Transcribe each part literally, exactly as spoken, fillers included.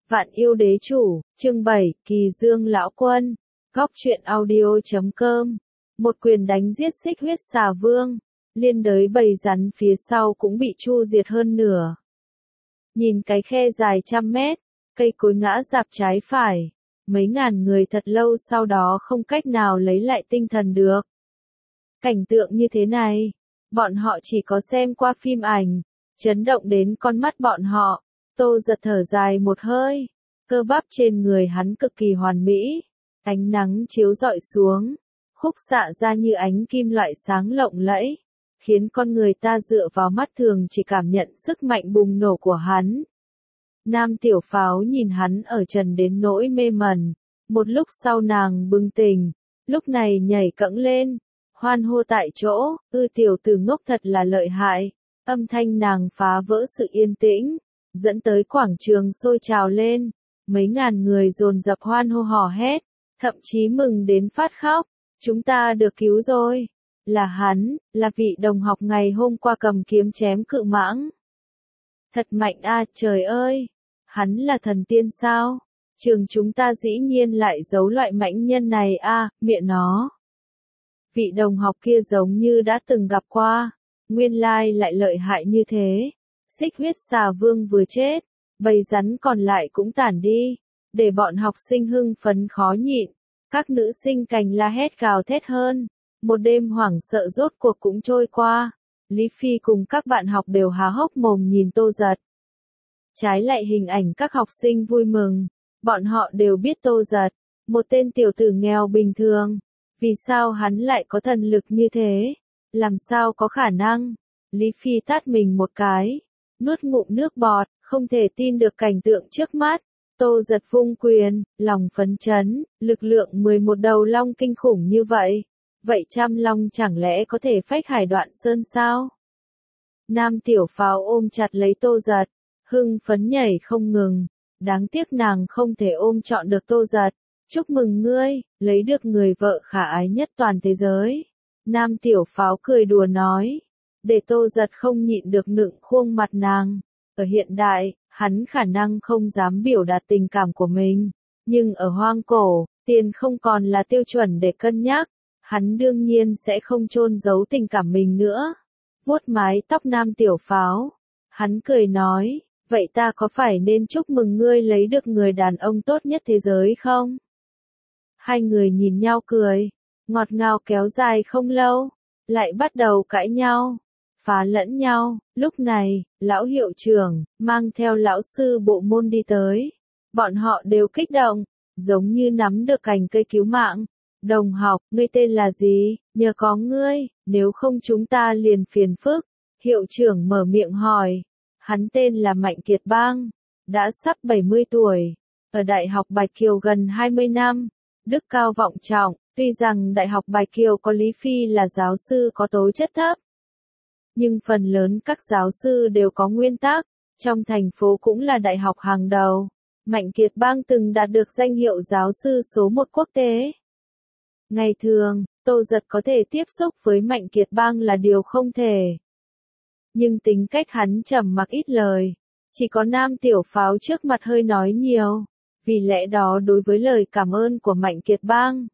Vạn yêu đế chủ, chương bảy, Kỳ Dương lão quân, góc truyện audio chấm com. Một quyền đánh giết xích huyết xà vương, liên đới bầy rắn phía sau cũng bị chu diệt hơn nửa. Nhìn cái khe dài trăm mét, cây cối ngã rạp trái phải, mấy ngàn người thật lâu sau đó không cách nào lấy lại tinh thần được. Cảnh tượng như thế này, bọn họ chỉ có xem qua phim ảnh, chấn động đến con mắt bọn họ. Tô Giật thở dài một hơi, cơ bắp trên người hắn cực kỳ hoàn mỹ, ánh nắng chiếu rọi xuống, khúc xạ ra như ánh kim loại sáng lộng lẫy, khiến con người ta dựa vào mắt thường chỉ cảm nhận sức mạnh bùng nổ của hắn. Nam Tiểu Pháo nhìn hắn ở trần đến nỗi mê mẩn, một lúc sau nàng bừng tỉnh, lúc này nhảy cẫng lên, hoan hô tại chỗ, ư tiểu tử ngốc thật là lợi hại, âm thanh nàng phá vỡ sự yên tĩnh, dẫn tới quảng trường sôi trào lên, mấy ngàn người dồn dập hoan hô hò hét, thậm chí mừng đến phát khóc, chúng ta được cứu rồi, là hắn, là vị đồng học ngày hôm qua cầm kiếm chém cự mãng. Thật mạnh a, trời ơi, hắn là thần tiên sao? Trường chúng ta dĩ nhiên lại giấu loại mãnh nhân này a, miệng nó. Vị đồng học kia giống như đã từng gặp qua, nguyên lai lại lợi hại như thế. Xích huyết xà vương vừa chết, bầy rắn còn lại cũng tản đi, để bọn học sinh hưng phấn khó nhịn, các nữ sinh cành la hét gào thét hơn, một đêm hoảng sợ rốt cuộc cũng trôi qua, Lý Phi cùng các bạn học đều há hốc mồm nhìn Tô Giật. Trái lại hình ảnh các học sinh vui mừng, bọn họ đều biết Tô Giật, một tên tiểu tử nghèo bình thường, vì sao hắn lại có thần lực như thế, làm sao có khả năng, Lý Phi tát mình một cái. Nuốt ngụm nước bọt, không thể tin được cảnh tượng trước mắt. Tô Giật vung quyền, lòng phấn chấn, lực lượng mười một đầu long kinh khủng như vậy. Vậy trăm long chẳng lẽ có thể phách hải đoạn sơn sao? Nam Tiểu Pháo ôm chặt lấy Tô Giật, hưng phấn nhảy không ngừng. Đáng tiếc nàng không thể ôm trọn được Tô Giật. Chúc mừng ngươi, lấy được người vợ khả ái nhất toàn thế giới. Nam Tiểu Pháo cười đùa nói. Để Tô Giật không nhịn được nựng khuôn mặt nàng. Ở hiện đại, hắn khả năng không dám biểu đạt tình cảm của mình. Nhưng ở hoang cổ, tiền không còn là tiêu chuẩn để cân nhắc. Hắn đương nhiên sẽ không chôn giấu tình cảm mình nữa. Vuốt mái tóc Nam Tiểu Pháo. Hắn cười nói, vậy ta có phải nên chúc mừng ngươi lấy được người đàn ông tốt nhất thế giới không? Hai người nhìn nhau cười, ngọt ngào kéo dài không lâu, lại bắt đầu cãi nhau. Phá lẫn nhau, lúc này, lão hiệu trưởng, mang theo lão sư bộ môn đi tới. Bọn họ đều kích động, giống như nắm được cành cây cứu mạng. Đồng học, ngươi tên là gì? Nhờ có ngươi, nếu không chúng ta liền phiền phức. Hiệu trưởng mở miệng hỏi. Hắn tên là Mạnh Kiệt Bang, đã sắp bảy mươi tuổi. Ở Đại học Bạch Kiều gần hai mươi năm, đức cao vọng trọng, tuy rằng Đại học Bạch Kiều có Lý Phi là giáo sư có tố chất thấp. Nhưng phần lớn các giáo sư đều có nguyên tắc, trong thành phố cũng là đại học hàng đầu. Mạnh Kiệt Bang từng đạt được danh hiệu giáo sư số một quốc tế. Ngày thường, Tô Giật có thể tiếp xúc với Mạnh Kiệt Bang là điều không thể. Nhưng tính cách hắn trầm mặc ít lời, chỉ có Nam Tiểu Pháo trước mặt hơi nói nhiều, vì lẽ đó đối với lời cảm ơn của Mạnh Kiệt Bang,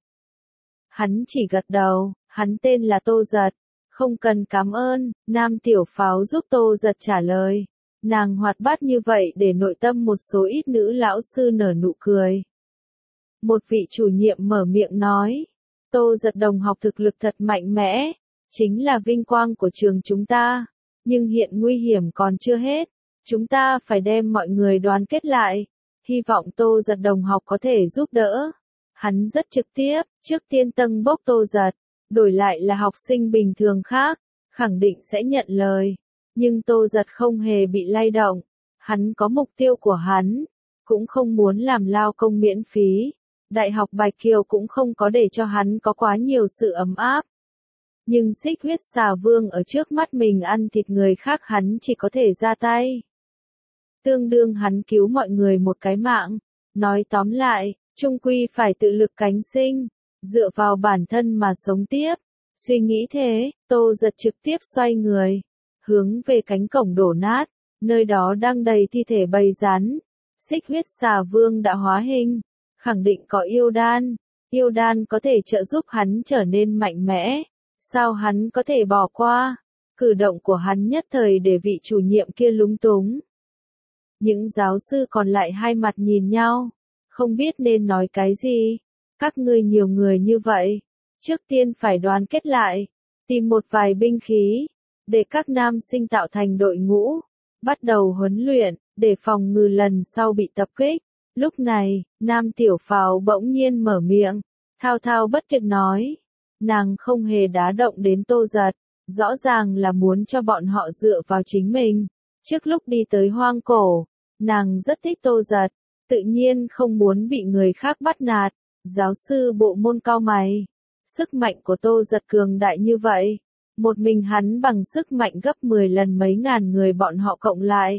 hắn chỉ gật đầu, hắn tên là Tô Giật. Không cần cảm ơn, Nam Tiểu Pháo giúp Tô Giật trả lời. Nàng hoạt bát như vậy để nội tâm một số ít nữ lão sư nở nụ cười. Một vị chủ nhiệm mở miệng nói, Tô Giật đồng học thực lực thật mạnh mẽ, chính là vinh quang của trường chúng ta, nhưng hiện nguy hiểm còn chưa hết, chúng ta phải đem mọi người đoàn kết lại, hy vọng Tô Giật đồng học có thể giúp đỡ. Hắn rất trực tiếp, trước tiên tâng bốc Tô Giật. Đổi lại là học sinh bình thường khác, khẳng định sẽ nhận lời. Nhưng Tô Giật không hề bị lay động. Hắn có mục tiêu của hắn, cũng không muốn làm lao công miễn phí. Đại học Bạch Kiều cũng không có để cho hắn có quá nhiều sự ấm áp. Nhưng xích huyết xà vương ở trước mắt mình ăn thịt người khác hắn chỉ có thể ra tay. Tương đương hắn cứu mọi người một cái mạng. Nói tóm lại, chung quy phải tự lực cánh sinh. Dựa vào bản thân mà sống tiếp. Suy nghĩ thế, Tô Giật trực tiếp xoay người, hướng về cánh cổng đổ nát, nơi đó đang đầy thi thể bầy rắn. Xích huyết xà vương đã hóa hình, khẳng định có yêu đan, yêu đan có thể trợ giúp hắn trở nên mạnh mẽ, sao hắn có thể bỏ qua? Cử động của hắn nhất thời để vị chủ nhiệm kia lúng túng. Những giáo sư còn lại hai mặt nhìn nhau, không biết nên nói cái gì. Các ngươi nhiều người như vậy, trước tiên phải đoàn kết lại, tìm một vài binh khí, để các nam sinh tạo thành đội ngũ, bắt đầu huấn luyện, để phòng ngừa lần sau bị tập kích. Lúc này, Nam Tiểu Pháo bỗng nhiên mở miệng, thao thao bất tuyệt nói, nàng không hề đá động đến Tô Giật, rõ ràng là muốn cho bọn họ dựa vào chính mình. Trước lúc đi tới hoang cổ, nàng rất thích Tô Giật, tự nhiên không muốn bị người khác bắt nạt. Giáo sư bộ môn cau mày, sức mạnh của Tô Giật cường đại như vậy, một mình hắn bằng sức mạnh gấp mười lần mấy ngàn người bọn họ cộng lại.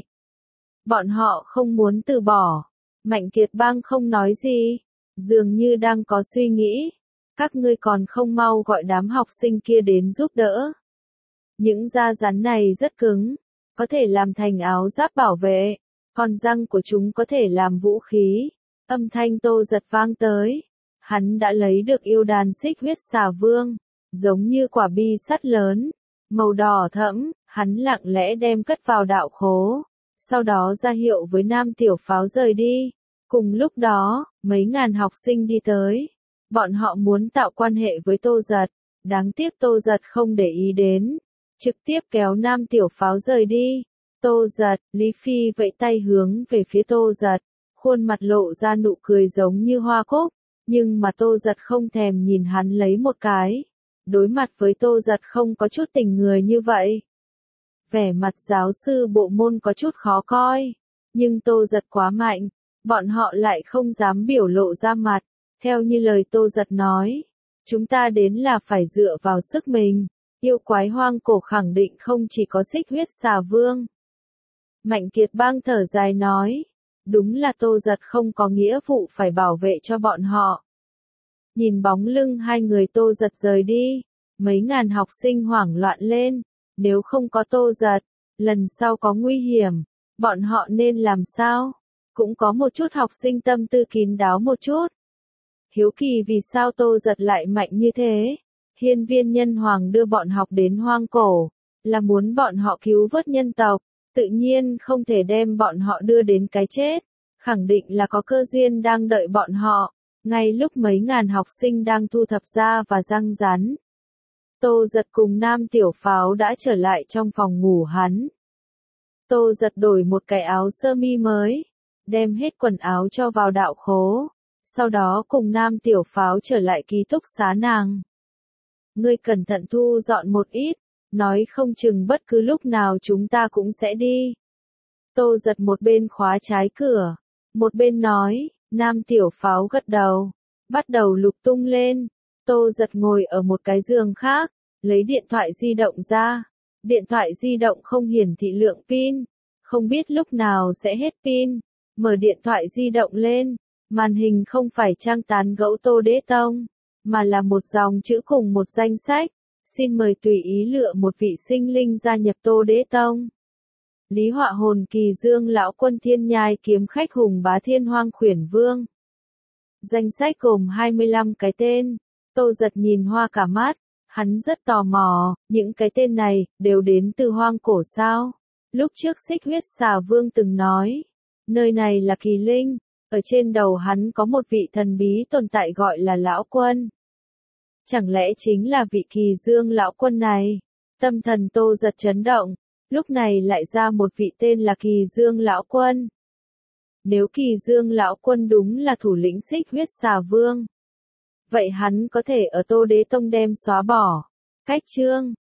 Bọn họ không muốn từ bỏ. Mạnh Kiệt Bang không nói gì, dường như đang có suy nghĩ. Các ngươi còn không mau gọi đám học sinh kia đến giúp đỡ. Những da rắn này rất cứng, có thể làm thành áo giáp bảo vệ, còn răng của chúng có thể làm vũ khí. Âm thanh Tô Giật vang tới. Hắn đã lấy được yêu đan xích huyết xà vương, giống như quả bi sắt lớn, màu đỏ thẫm, hắn lặng lẽ đem cất vào đạo khố, sau đó ra hiệu với Nam Tiểu Pháo rời đi. Cùng lúc đó, mấy ngàn học sinh đi tới, bọn họ muốn tạo quan hệ với Tô Giật, đáng tiếc Tô Giật không để ý đến, trực tiếp kéo Nam Tiểu Pháo rời đi. Tô Giật, Lý Phi vẫy tay hướng về phía Tô Giật, khuôn mặt lộ ra nụ cười giống như hoa cúc. Nhưng mà Tô Giật không thèm nhìn hắn lấy một cái. Đối mặt với Tô Giật không có chút tình người như vậy. Vẻ mặt giáo sư bộ môn có chút khó coi. Nhưng Tô Giật quá mạnh, bọn họ lại không dám biểu lộ ra mặt. Theo như lời Tô Giật nói, chúng ta đến là phải dựa vào sức mình. Yêu quái hoang cổ khẳng định không chỉ có xích huyết xà vương. Mạnh Kiệt Bang thở dài nói. Đúng là Tô Giật không có nghĩa vụ phải bảo vệ cho bọn họ. Nhìn bóng lưng hai người Tô Giật rời đi, mấy ngàn học sinh hoảng loạn lên. Nếu không có Tô Giật, lần sau có nguy hiểm, bọn họ nên làm sao? Cũng có một chút học sinh tâm tư kín đáo một chút. Hiếu kỳ vì sao Tô Giật lại mạnh như thế? Hiên viên nhân hoàng đưa bọn học đến hoang cổ, là muốn bọn họ cứu vớt nhân tộc. Tự nhiên không thể đem bọn họ đưa đến cái chết, khẳng định là có cơ duyên đang đợi bọn họ, ngay lúc mấy ngàn học sinh đang thu thập da và răng rắn. Tô Giật cùng Nam Tiểu Pháo đã trở lại trong phòng ngủ hắn. Tô Giật đổi một cái áo sơ mi mới, đem hết quần áo cho vào đạo khố, sau đó cùng Nam Tiểu Pháo trở lại ký túc xá nàng. Ngươi cẩn thận thu dọn một ít. Nói không chừng bất cứ lúc nào chúng ta cũng sẽ đi. Tô Giật một bên khóa trái cửa, một bên nói, Nam Tiểu Pháo gật đầu, bắt đầu lục tung lên. Tô Giật ngồi ở một cái giường khác, lấy điện thoại di động ra. Điện thoại di động không hiển thị lượng pin, không biết lúc nào sẽ hết pin. Mở điện thoại di động lên, màn hình không phải trang tán gẫu Tô Đế Tông, mà là một dòng chữ cùng một danh sách. Xin mời tùy ý lựa một vị sinh linh gia nhập Tô Đế Tông. Lý Họa Hồn Kỳ Dương Lão Quân Thiên Nhai Kiếm Khách Hùng Bá Thiên Hoang Khuyển Vương. Danh sách gồm hai mươi lăm cái tên. Tô Giật nhìn hoa cả mắt, hắn rất tò mò, những cái tên này đều đến từ hoang cổ sao? Lúc trước Xích Huyết Xà Vương từng nói, nơi này là kỳ linh, ở trên đầu hắn có một vị thần bí tồn tại gọi là Lão Quân. Chẳng lẽ chính là vị Kỳ Dương Lão Quân này? Tâm thần Tô Giật chấn động, lúc này lại ra một vị tên là Kỳ Dương Lão Quân. Nếu Kỳ Dương Lão Quân đúng là thủ lĩnh Xích Huyết Xà Vương, vậy hắn có thể ở Tô Đế Tông đem xóa bỏ cách chương